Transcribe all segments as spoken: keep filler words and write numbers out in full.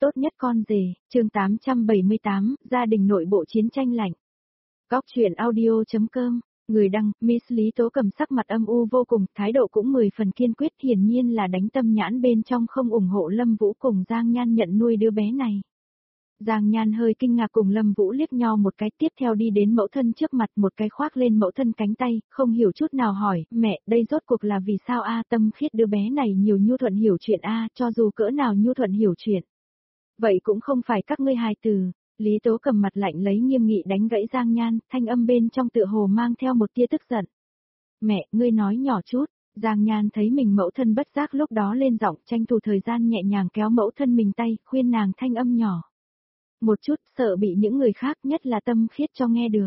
tốt nhất con rể, chương tám trăm bảy mươi tám, gia đình nội bộ chiến tranh lạnh. Góc truyện audio.com, người đăng, Miss Lý Tố Cầm sắc mặt âm u vô cùng, thái độ cũng mười phần kiên quyết, hiển nhiên là đánh tâm nhãn bên trong không ủng hộ Lâm Vũ cùng Giang Nhan nhận nuôi đứa bé này. Giang Nhan hơi kinh ngạc cùng Lâm Vũ liếc nhau một cái, tiếp theo đi đến mẫu thân trước mặt, một cái khoác lên mẫu thân cánh tay, không hiểu chút nào hỏi, mẹ, đây rốt cuộc là vì sao a? Tâm Khiết đứa bé này nhiều nhu thuận hiểu chuyện a, cho dù cỡ nào nhu thuận hiểu chuyện. Vậy cũng không phải các ngươi hài tử. Lý Tố Cầm mặt lạnh lấy nghiêm nghị đánh gãy Giang Nhan, thanh âm bên trong tựa hồ mang theo một tia tức giận. Mẹ, ngươi nói nhỏ chút. Giang Nhan thấy mình mẫu thân bất giác lúc đó lên giọng, tranh thủ thời gian nhẹ nhàng kéo mẫu thân mình tay, khuyên nàng thanh âm nhỏ. Một chút, sợ bị những người khác, nhất là Tâm Khiết cho nghe được.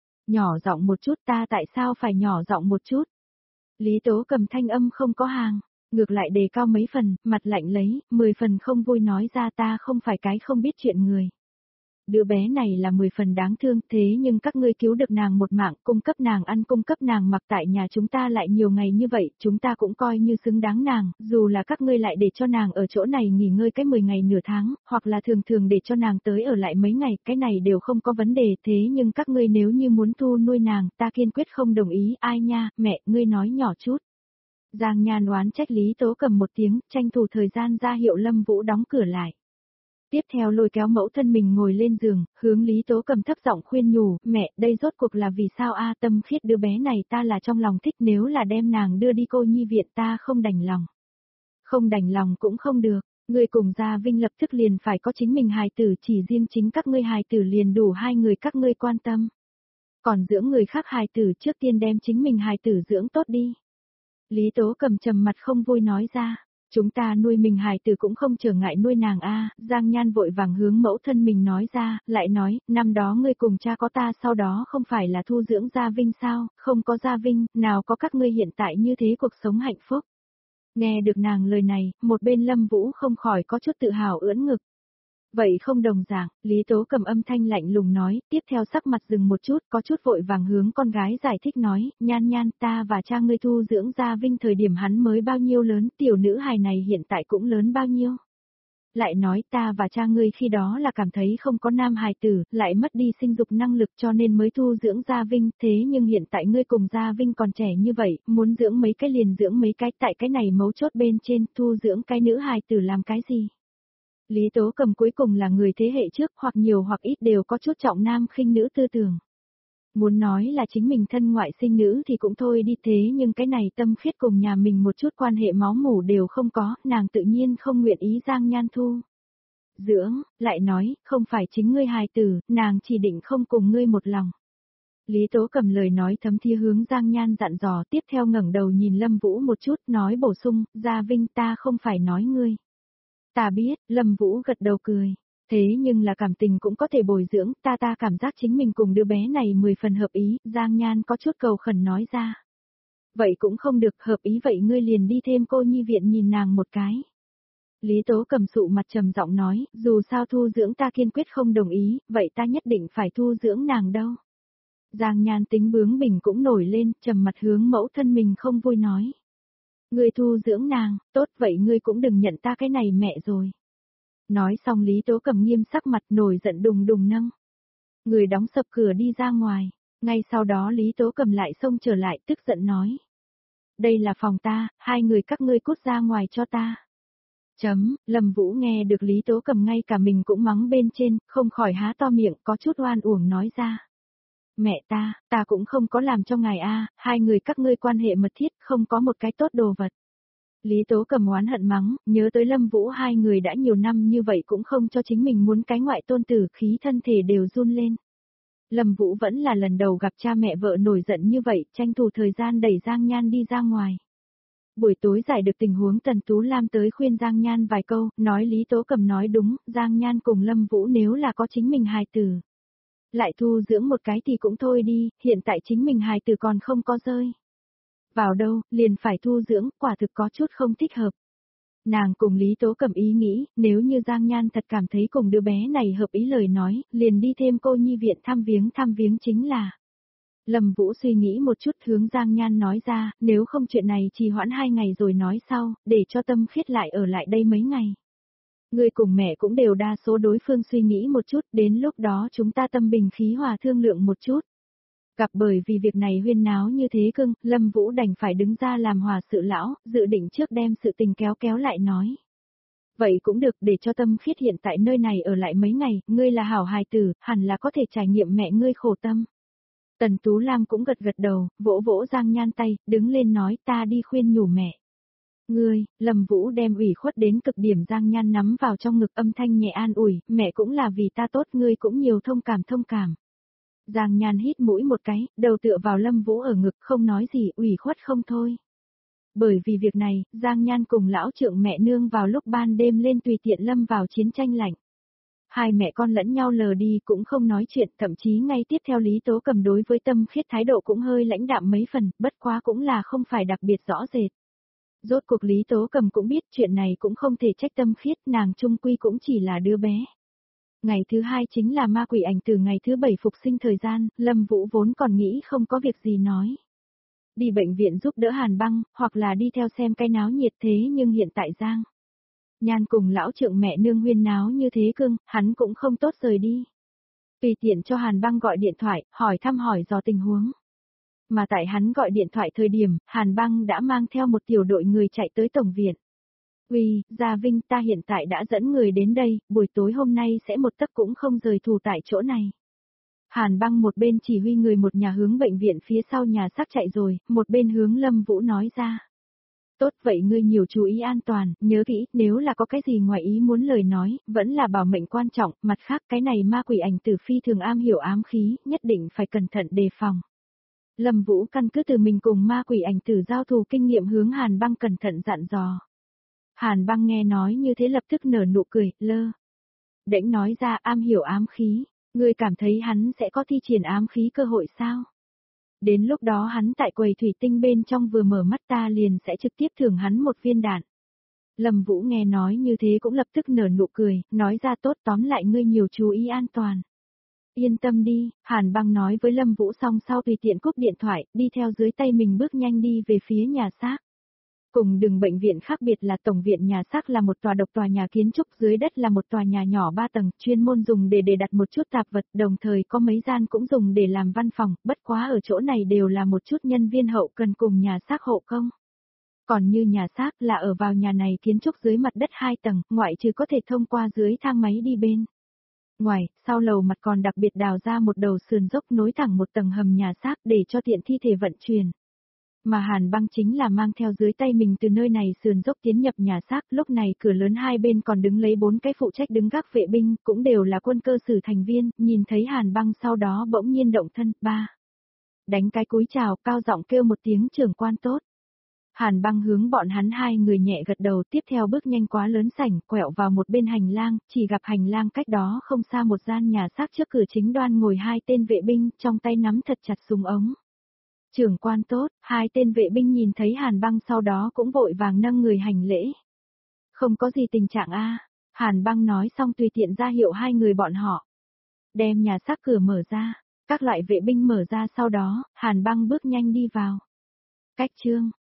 Nhỏ giọng một chút, ta tại sao phải nhỏ giọng một chút? Lý Tố Cầm thanh âm không có hàng, ngược lại đề cao mấy phần, mặt lạnh lấy, mười phần không vui nói ra, ta không phải cái không biết chuyện người. Đứa bé này là mười phần đáng thương, thế nhưng các ngươi cứu được nàng một mạng, cung cấp nàng ăn, cung cấp nàng mặc tại nhà chúng ta lại nhiều ngày như vậy, chúng ta cũng coi như xứng đáng nàng, dù là các ngươi lại để cho nàng ở chỗ này nghỉ ngơi cái mười ngày nửa tháng, hoặc là thường thường để cho nàng tới ở lại mấy ngày, cái này đều không có vấn đề, thế nhưng các ngươi nếu như muốn thu nuôi nàng, ta kiên quyết không đồng ý, ai nha, mẹ, ngươi nói nhỏ chút. Giang Nhan oán trách Lý Tố Cầm một tiếng, tranh thủ thời gian ra hiệu Lâm Vũ đóng cửa lại. Tiếp theo lôi kéo mẫu thân mình ngồi lên giường, hướng Lý Tố Cầm thấp giọng khuyên nhủ, mẹ, đây rốt cuộc là vì sao a? Tâm Khiết đứa bé này ta là trong lòng thích, nếu là đem nàng đưa đi cô nhi viện ta không đành lòng. Không đành lòng cũng không được, ngươi cùng Gia Vinh lập tức liền phải có chính mình hài tử, chỉ riêng chính các ngươi hài tử liền đủ hai người các ngươi quan tâm. Còn dưỡng người khác hài tử trước tiên đem chính mình hài tử dưỡng tốt đi. Lý Tố Cầm trầm mặt không vui nói ra. Chúng ta nuôi mình hài tử cũng không trở ngại nuôi nàng a. Giang Nhan vội vàng hướng mẫu thân mình nói ra, lại nói, năm đó ngươi cùng cha có ta sau đó không phải là thu dưỡng Gia Vinh sao, không có Gia Vinh, nào có các ngươi hiện tại như thế cuộc sống hạnh phúc. Nghe được nàng lời này, một bên Lâm Vũ không khỏi có chút tự hào ưỡn ngực. Vậy không đồng dạng, Lý Tố Cầm âm thanh lạnh lùng nói, tiếp theo sắc mặt dừng một chút, có chút vội vàng hướng con gái giải thích nói, Nhan Nhan, ta và cha ngươi thu dưỡng Gia Vinh thời điểm hắn mới bao nhiêu lớn, tiểu nữ hài này hiện tại cũng lớn bao nhiêu. Lại nói ta và cha ngươi khi đó là cảm thấy không có nam hài tử, lại mất đi sinh dục năng lực cho nên mới thu dưỡng Gia Vinh, thế nhưng hiện tại ngươi cùng Gia Vinh còn trẻ như vậy, muốn dưỡng mấy cái liền dưỡng mấy cái, tại cái này mấu chốt bên trên, thu dưỡng cái nữ hài tử làm cái gì? Lý Tố Cầm cuối cùng là người thế hệ trước, hoặc nhiều hoặc ít đều có chút trọng nam khinh nữ tư tưởng. Muốn nói là chính mình thân ngoại sinh nữ thì cũng thôi đi, thế nhưng cái này Tâm Khiết cùng nhà mình một chút quan hệ máu mủ đều không có, nàng tự nhiên không nguyện ý Giang Nhan thu dưỡng, lại nói, không phải chính ngươi hài tử, nàng chỉ định không cùng ngươi một lòng. Lý Tố Cầm lời nói thấm thía hướng Giang Nhan dặn dò, tiếp theo ngẩng đầu nhìn Lâm Vũ một chút, nói bổ sung, Gia Vinh ta không phải nói ngươi. Ta biết, Lâm Vũ gật đầu cười. Thế nhưng là cảm tình cũng có thể bồi dưỡng, ta ta cảm giác chính mình cùng đứa bé này mười phần hợp ý, Giang Nhan có chút cầu khẩn nói ra. Vậy cũng không được, hợp ý vậy ngươi liền đi thêm cô nhi viện nhìn nàng một cái. Lý Tố Cầm sụ mặt trầm giọng nói, dù sao thu dưỡng ta kiên quyết không đồng ý, vậy ta nhất định phải thu dưỡng nàng đâu. Giang Nhan tính bướng bỉnh cũng nổi lên, trầm mặt hướng mẫu thân mình không vui nói. Ngươi thu dưỡng nàng, tốt vậy ngươi cũng đừng nhận ta cái này mẹ rồi. Nói xong Lý Tố Cầm nghiêm sắc mặt nổi giận đùng đùng nâng. Người đóng sập cửa đi ra ngoài, ngay sau đó Lý Tố Cầm lại xông trở lại tức giận nói. Đây là phòng ta, hai người các ngươi cút ra ngoài cho ta. Chấm, Lâm Vũ nghe được Lý Tố Cầm ngay cả mình cũng mắng bên trên, không khỏi há to miệng có chút oan uổng nói ra. Mẹ ta, ta cũng không có làm cho ngài a, hai người các ngươi quan hệ mật thiết, không có một cái tốt đồ vật. Lý Tố Cầm oán hận mắng, nhớ tới Lâm Vũ hai người đã nhiều năm như vậy cũng không cho chính mình muốn cái ngoại tôn tử, khí thân thể đều run lên. Lâm Vũ vẫn là lần đầu gặp cha mẹ vợ nổi giận như vậy, tranh thủ thời gian đẩy Giang Nhan đi ra ngoài. Buổi tối giải được tình huống Tần Tú Lam tới khuyên Giang Nhan vài câu, nói Lý Tố Cầm nói đúng, Giang Nhan cùng Lâm Vũ nếu là có chính mình hài tử. Lại thu dưỡng một cái thì cũng thôi đi, hiện tại chính mình hài tử còn không có rơi. Vào đâu, liền phải thu dưỡng, quả thực có chút không thích hợp. Nàng cùng Lý Tố Cầm ý nghĩ, nếu như Giang Nhan thật cảm thấy cùng đứa bé này hợp ý lời nói, liền đi thêm cô nhi viện thăm viếng thăm viếng chính là. Lâm Vũ suy nghĩ một chút hướng Giang Nhan nói ra, nếu không chuyện này trì hoãn hai ngày rồi nói sau, để cho Tâm Khiết lại ở lại đây mấy ngày. Ngươi cùng mẹ cũng đều đa số đối phương suy nghĩ một chút, đến lúc đó chúng ta tâm bình khí hòa thương lượng một chút. Gặp bởi vì việc này huyên náo như thế cưng, Lâm Vũ đành phải đứng ra làm hòa sự lão, dự định trước đem sự tình kéo kéo lại nói. Vậy cũng được, để cho Tâm Khiết hiện tại nơi này ở lại mấy ngày, ngươi là hảo hài tử, hẳn là có thể trải nghiệm mẹ ngươi khổ tâm. Tần Tú Lam cũng gật gật đầu, vỗ vỗ Giang Nhan tay, đứng lên nói ta đi khuyên nhủ mẹ. Ngươi, Lâm Vũ đem ủy khuất đến cực điểm Giang Nhan nắm vào trong ngực âm thanh nhẹ an ủi, mẹ cũng là vì ta tốt, ngươi cũng nhiều thông cảm thông cảm. Giang Nhan hít mũi một cái, đầu tựa vào Lâm Vũ ở ngực không nói gì, ủy khuất không thôi. Bởi vì việc này, Giang Nhan cùng lão trượng mẹ nương vào lúc ban đêm lên tùy tiện lâm vào chiến tranh lạnh. Hai mẹ con lẫn nhau lờ đi cũng không nói chuyện, thậm chí ngay tiếp theo Lý Tố Cầm đối với Tâm Khiết thái độ cũng hơi lãnh đạm mấy phần, bất quá cũng là không phải đặc biệt rõ rệt. Rốt cuộc Lý Tố Cầm cũng biết chuyện này cũng không thể trách Tâm Khiết, nàng trung quy cũng chỉ là đứa bé. Ngày thứ hai chính là ma quỷ ảnh từ ngày thứ bảy phục sinh thời gian, Lâm Vũ vốn còn nghĩ không có việc gì nói. Đi bệnh viện giúp đỡ Hàn Băng, hoặc là đi theo xem cái náo nhiệt thế nhưng hiện tại Giang Nhan cùng lão trượng mẹ nương huyên náo như thế cưng, hắn cũng không tốt rời đi. Tùy tiện cho Hàn Băng gọi điện thoại, hỏi thăm hỏi dò tình huống. Mà tại hắn gọi điện thoại thời điểm, Hàn Băng đã mang theo một tiểu đội người chạy tới tổng viện. Uy, Gia Vinh, ta hiện tại đã dẫn người đến đây, buổi tối hôm nay sẽ một tấc cũng không rời thủ tại chỗ này. Hàn Băng một bên chỉ huy người một nhà hướng bệnh viện phía sau nhà xác chạy rồi, một bên hướng Lâm Vũ nói ra. Tốt vậy ngươi nhiều chú ý an toàn, nhớ kỹ, nếu là có cái gì ngoài ý muốn lời nói, vẫn là bảo mệnh quan trọng, mặt khác cái này ma quỷ ảnh tử phi thường am hiểu ám khí, nhất định phải cẩn thận đề phòng. Lâm Vũ căn cứ từ mình cùng ma quỷ ảnh tử giao thù kinh nghiệm hướng Hàn Băng cẩn thận dặn dò. Hàn Băng nghe nói như thế lập tức nở nụ cười, lơ. Đễnh nói ra am hiểu ám khí, ngươi cảm thấy hắn sẽ có thi triển ám khí cơ hội sao? Đến lúc đó hắn tại quầy thủy tinh bên trong vừa mở mắt ta liền sẽ trực tiếp thưởng hắn một viên đạn. Lâm Vũ nghe nói như thế cũng lập tức nở nụ cười, nói ra tốt tóm lại ngươi nhiều chú ý an toàn. Yên tâm đi, Hàn Băng nói với Lâm Vũ xong sau tùy tiện cúp điện thoại, đi theo dưới tay mình bước nhanh đi về phía nhà xác. Cùng đường bệnh viện khác biệt là tổng viện nhà xác là một tòa độc tòa nhà kiến trúc, dưới đất là một tòa nhà nhỏ ba tầng, chuyên môn dùng để để đặt một chút tạp vật, đồng thời có mấy gian cũng dùng để làm văn phòng, bất quá ở chỗ này đều là một chút nhân viên hậu cần cùng nhà xác hộ công. Còn như nhà xác là ở vào nhà này kiến trúc dưới mặt đất hai tầng, ngoại trừ có thể thông qua dưới thang máy đi bên. Ngoài, sau lầu mặt còn đặc biệt đào ra một đầu sườn dốc nối thẳng một tầng hầm nhà xác để cho tiện thi thể vận chuyển. Mà Hàn Băng chính là mang theo dưới tay mình từ nơi này sườn dốc tiến nhập nhà xác, lúc này cửa lớn hai bên còn đứng lấy bốn cái phụ trách đứng gác vệ binh, cũng đều là quân cơ sử thành viên, nhìn thấy Hàn Băng sau đó bỗng nhiên động thân, ba. Đánh cái cúi chào, cao giọng kêu một tiếng trưởng quan tốt. Hàn Băng hướng bọn hắn hai người nhẹ gật đầu, tiếp theo bước nhanh quá lớn sảnh, quẹo vào một bên hành lang, chỉ gặp hành lang cách đó không xa một gian nhà xác trước cửa chính đoan ngồi hai tên vệ binh, trong tay nắm thật chặt súng ống. Trưởng quan tốt, hai tên vệ binh nhìn thấy Hàn Băng sau đó cũng vội vàng nâng người hành lễ. Không có gì tình trạng a, Hàn Băng nói xong tùy tiện ra hiệu hai người bọn họ. Đem nhà xác cửa mở ra, các loại vệ binh mở ra sau đó, Hàn Băng bước nhanh đi vào. Cách chương